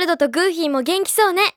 ルドとグーフィーも元気そうね。